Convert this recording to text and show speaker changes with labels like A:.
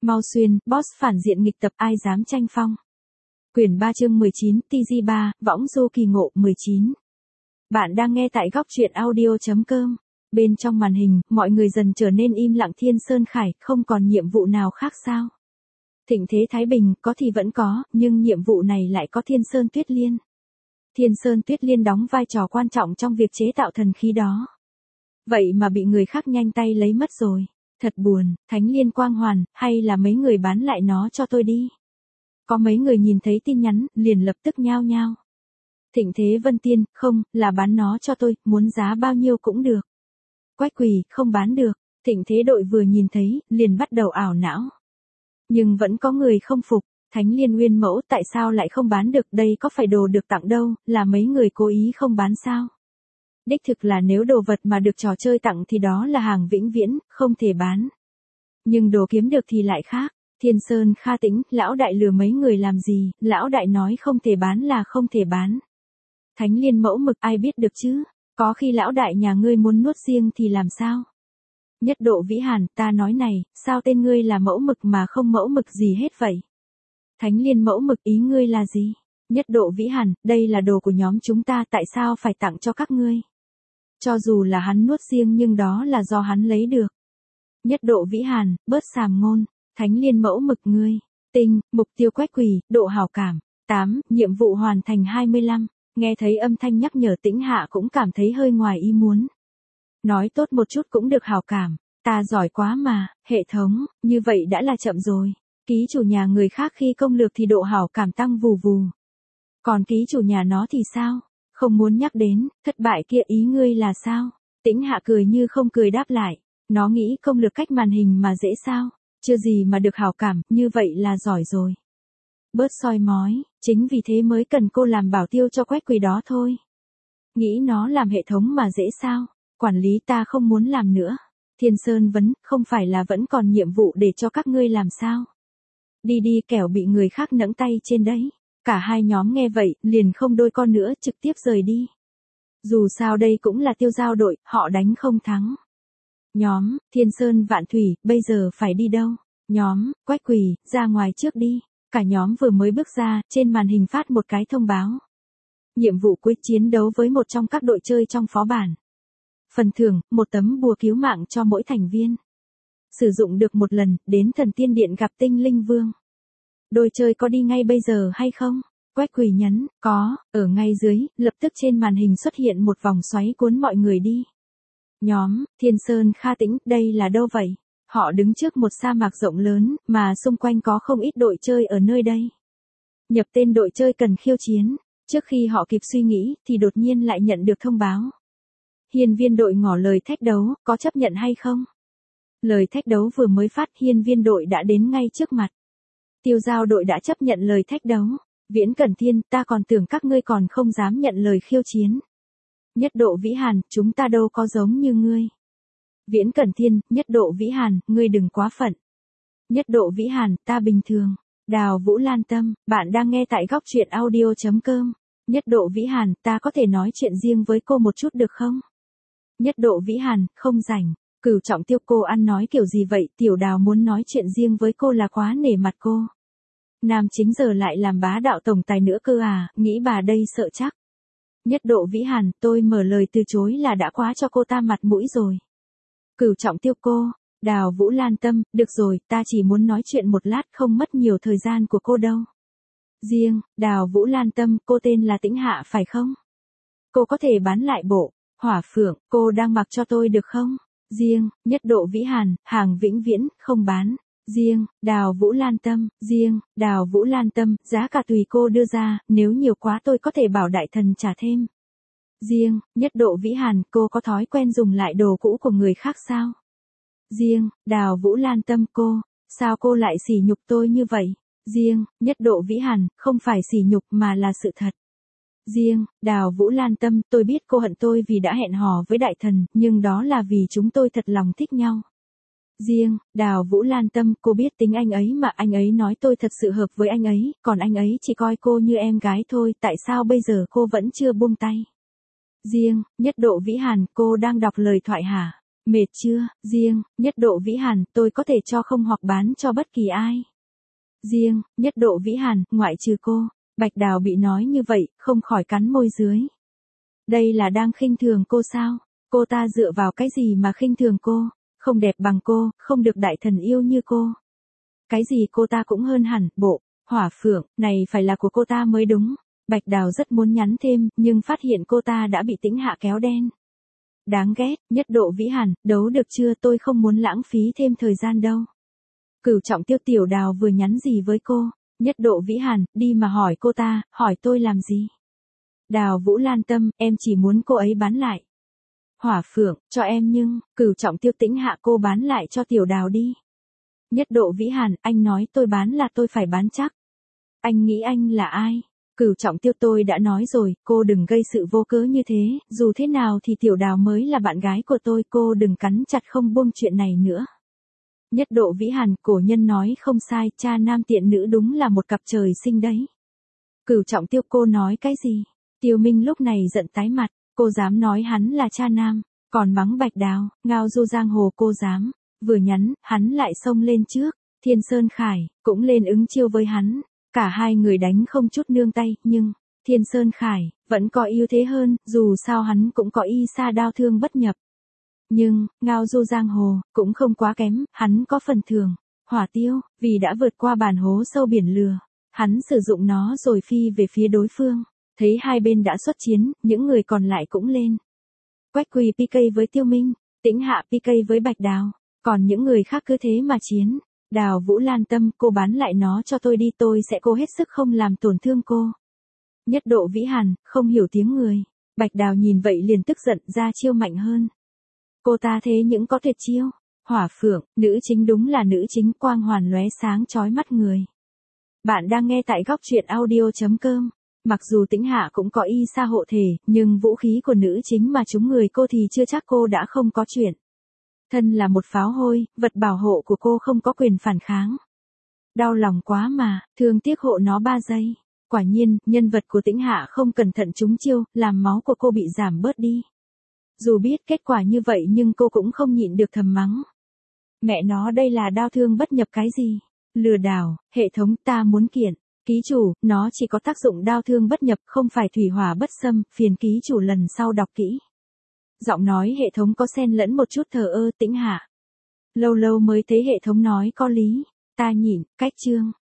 A: Mau xuyên, boss phản diện nghịch tập ai dám tranh phong. Quyển 3 chương 19, TG3, võng du kỳ ngộ 19. Bạn đang nghe tại góc truyện audio.com. Bên trong màn hình, mọi người dần trở nên im lặng. Thiên Sơn Khải, không còn nhiệm vụ nào khác sao? Thịnh thế Thái Bình, có thì vẫn có, nhưng nhiệm vụ này lại có Thiên Sơn Tuyết Liên. Thiên Sơn Tuyết Liên đóng vai trò quan trọng trong việc chế tạo thần khí đó. Vậy mà bị người khác nhanh tay lấy mất rồi. Thật buồn, Thánh Liên Quang Hoàn, hay là mấy người bán lại nó cho tôi đi. Có mấy người nhìn thấy tin nhắn, liền lập tức nhao nhao. Thịnh Thế Vân Tiên, không, là bán nó cho tôi, muốn giá bao nhiêu cũng được. Quách Quỳ, không bán được. Thịnh Thế Đội vừa nhìn thấy, liền bắt đầu ảo não. Nhưng vẫn có người không phục. Thánh Liên Nguyên Mẫu, tại sao lại không bán được, đây có phải đồ được tặng đâu, là mấy người cố ý không bán sao? Đích thực là nếu đồ vật mà được trò chơi tặng thì đó là hàng vĩnh viễn, không thể bán. Nhưng đồ kiếm được thì lại khác. Thiên Sơn Kha Tĩnh, lão đại lừa mấy người làm gì, lão đại nói không thể bán là không thể bán. Thánh Liên Mẫu Mực, ai biết được chứ, có khi lão đại nhà ngươi muốn nuốt riêng thì làm sao? Nhất Độ Vĩ Hàn, ta nói này, sao tên ngươi là mẫu mực mà không mẫu mực gì hết vậy? Thánh Liên Mẫu Mực, ý ngươi là gì? Nhất Độ Vĩ Hàn, đây là đồ của nhóm chúng ta, tại sao phải tặng cho các ngươi? Cho dù là hắn nuốt riêng nhưng đó là do hắn lấy được. Nhất Độ Vĩ Hàn, bớt sàm ngôn. Thánh Liên Mẫu Mực, ngươi. Tinh, mục tiêu Quách Quỳ, độ hảo cảm. 8, nhiệm vụ hoàn thành 25. Nghe thấy âm thanh nhắc nhở Tĩnh Hạ cũng cảm thấy hơi ngoài ý muốn. Nói tốt một chút cũng được hảo cảm. Ta giỏi quá mà, hệ thống, như vậy đã là chậm rồi. Ký chủ nhà người khác khi công lược thì độ hảo cảm tăng vù vù. Còn ký chủ nhà nó thì sao? Không muốn nhắc đến, thất bại kia ý ngươi là sao? Tĩnh Hạ cười như không cười đáp lại. Nó nghĩ công lược cách màn hình mà dễ sao? Chưa gì mà được hảo cảm, như vậy là giỏi rồi. Bớt soi mói, chính vì thế mới cần cô làm bảo tiêu cho Quách Quỳ đó thôi. Nghĩ nó làm hệ thống mà dễ sao? Quản lý ta không muốn làm nữa. Thiên Sơn vấn, không phải là vẫn còn nhiệm vụ để cho các ngươi làm sao? Đi đi kẻo bị người khác nẫng tay trên đấy. Cả hai nhóm nghe vậy, liền không đôi con nữa, trực tiếp rời đi. Dù sao đây cũng là tiêu giao đội, họ đánh không thắng. Nhóm, Thiên Sơn Vạn Thủy, bây giờ phải đi đâu? Nhóm, Quách Quỳ, ra ngoài trước đi. Cả nhóm vừa mới bước ra, trên màn hình phát một cái thông báo. Nhiệm vụ quyết chiến đấu với một trong các đội chơi trong phó bản. Phần thưởng, một tấm bùa cứu mạng cho mỗi thành viên. Sử dụng được một lần, đến Thần Tiên Điện gặp Tinh Linh Vương. Đội chơi có đi ngay bây giờ hay không? Quách Quỳ nhấn, có, ở ngay dưới, lập tức trên màn hình xuất hiện một vòng xoáy cuốn mọi người đi. Nhóm, Thiên Sơn Kha Tĩnh, đây là đâu vậy? Họ đứng trước một sa mạc rộng lớn, mà xung quanh có không ít đội chơi ở nơi đây. Nhập tên đội chơi cần khiêu chiến. Trước khi họ kịp suy nghĩ, thì đột nhiên lại nhận được thông báo. Hiên viên đội ngỏ lời thách đấu, có chấp nhận hay không? Lời thách đấu vừa mới phát, hiên viên đội đã đến ngay trước mặt. Tiêu giao đội đã chấp nhận lời thách đấu. Viễn Cẩn Thiên, ta còn tưởng các ngươi còn không dám nhận lời khiêu chiến. Nhất Độ Vĩ Hàn, chúng ta đâu có giống như ngươi. Viễn Cẩn Thiên, Nhất Độ Vĩ Hàn, ngươi đừng quá phận. Nhất Độ Vĩ Hàn, ta bình thường. Đào Vũ Lan Tâm, bạn đang nghe tại góc truyện audio.com. Nhất Độ Vĩ Hàn, ta có thể nói chuyện riêng với cô một chút được không? Nhất Độ Vĩ Hàn, không rảnh. Cửu Trọng Tiêu, cô ăn nói kiểu gì vậy? Tiểu Đào muốn nói chuyện riêng với cô là quá nể mặt cô. Nam chính giờ lại làm bá đạo tổng tài nữa cơ à, nghĩ bà đây sợ chắc. Nhất Độ Vĩ Hàn, tôi mở lời từ chối là đã quá cho cô ta mặt mũi rồi. Cửu Trọng Tiêu, cô. Đào Vũ Lan Tâm, được rồi, ta chỉ muốn nói chuyện một lát, không mất nhiều thời gian của cô đâu. Riêng, Đào Vũ Lan Tâm, cô tên là Tĩnh Hạ phải không? Cô có thể bán lại bộ Hỏa Phượng, cô đang mặc cho tôi được không? Riêng, Nhất Độ Vĩ Hàn, hàng vĩnh viễn, không bán. Riêng, Đào Vũ Lan Tâm, riêng, Đào Vũ Lan Tâm, giá cả tùy cô đưa ra, nếu nhiều quá tôi có thể bảo đại thần trả thêm. Riêng, Nhất Độ Vĩ Hàn, cô có thói quen dùng lại đồ cũ của người khác sao? Riêng, Đào Vũ Lan Tâm, cô, sao cô lại sỉ nhục tôi như vậy? Riêng, Nhất Độ Vĩ Hàn, không phải sỉ nhục mà là sự thật. Riêng, Đào Vũ Lan Tâm, tôi biết cô hận tôi vì đã hẹn hò với đại thần, nhưng đó là vì chúng tôi thật lòng thích nhau. Riêng, Đào Vũ Lan Tâm, cô biết tính anh ấy mà anh ấy nói tôi thật sự hợp với anh ấy, còn anh ấy chỉ coi cô như em gái thôi, tại sao bây giờ cô vẫn chưa buông tay? Riêng, Nhất Độ Vĩ Hàn, cô đang đọc lời thoại hả? Mệt chưa, riêng, nhất độ vĩ hàn, tôi có thể cho không hoặc bán cho bất kỳ ai. Riêng, nhất độ vĩ hàn, ngoại trừ cô. Bạch Đào bị nói như vậy, không khỏi cắn môi dưới. Đây là đang khinh thường cô sao? Cô ta dựa vào cái gì mà khinh thường cô? Không đẹp bằng cô, không được đại thần yêu như cô. Cái gì cô ta cũng hơn hẳn, bộ, Hỏa Phượng, này phải là của cô ta mới đúng. Bạch Đào rất muốn nhắn thêm, nhưng phát hiện cô ta đã bị Tĩnh Hạ kéo đen. Đáng ghét, nhất độ vĩ hàn, đấu được chưa, tôi không muốn lãng phí thêm thời gian đâu. Cửu Trọng Tiêu Tiểu Đào vừa nhắn gì với cô? Nhất độ vĩ hàn, đi mà hỏi cô ta, hỏi tôi làm gì? Đào Vũ Lan Tâm, em chỉ muốn cô ấy bán lại. Hỏa Phượng, cho em nhưng, Cửu Trọng Tiêu Tĩnh Hạ cô bán lại cho Tiểu Đào đi. Nhất độ vĩ hàn, anh nói tôi bán là tôi phải bán chắc. Anh nghĩ anh là ai? Cửu Trọng Tiêu, tôi đã nói rồi, cô đừng gây sự vô cớ như thế, dù thế nào thì Tiểu Đào mới là bạn gái của tôi, cô đừng cắn chặt không buông chuyện này nữa. Nhất độ vĩ hàn, cổ nhân nói không sai, cha nam tiện nữ đúng là một cặp trời sinh đấy. Cửu Trọng Tiêu, cô nói cái gì? Tiêu Minh lúc này giận tái mặt, cô dám nói hắn là cha nam, còn mắng Bạch Đào, ngao du giang hồ cô dám. Vừa nhắn, hắn lại xông lên trước, Thiên Sơn Khải, cũng lên ứng chiêu với hắn. Cả hai người đánh không chút nương tay, nhưng, Thiên Sơn Khải, vẫn có ưu thế hơn, dù sao hắn cũng có y sa đao thương bất nhập. Nhưng, ngao du giang hồ, cũng không quá kém, hắn có phần thường. Hỏa Tiêu, vì đã vượt qua bản hố sâu biển lừa, hắn sử dụng nó rồi phi về phía đối phương. Thấy hai bên đã xuất chiến, những người còn lại cũng lên. Quách Quỳ PK với Tiêu Minh, Tĩnh Hạ PK với Bạch Đào, còn những người khác cứ thế mà chiến. Đào Vũ Lan Tâm, cô bán lại nó cho tôi đi, tôi sẽ cố hết sức không làm tổn thương cô. Nhất độ vĩ hàn, không hiểu tiếng người. Bạch Đào nhìn vậy liền tức giận, ra chiêu mạnh hơn. Cô ta thế những có tuyệt chiêu. Hỏa Phượng, nữ chính đúng là nữ chính, quang hoàn lóe sáng chói mắt người. Bạn đang nghe tại góc truyện audio.com. Mặc dù Tĩnh Hạ cũng có y sa hộ thể, nhưng vũ khí của nữ chính mà trúng người cô thì chưa chắc cô đã không có chuyện. Thân là một pháo hôi, vật bảo hộ của cô không có quyền phản kháng. Đau lòng quá mà, thương tiếc hộ nó 3 giây. Quả nhiên, nhân vật của Tĩnh Hạ không cẩn thận trúng chiêu, làm máu của cô bị giảm bớt đi. Dù biết kết quả như vậy nhưng cô cũng không nhịn được thầm mắng. Mẹ nó, đây là đao thương bất nhập cái gì? Lừa đảo, hệ thống, ta muốn kiện. Ký chủ, nó chỉ có tác dụng đao thương bất nhập, không phải thủy hỏa bất xâm, phiền ký chủ lần sau đọc kỹ. Giọng nói hệ thống có xen lẫn một chút thờ ơ. Tĩnh Hạ. Lâu lâu mới thấy hệ thống nói có lý. Ta nhịn, cách chương.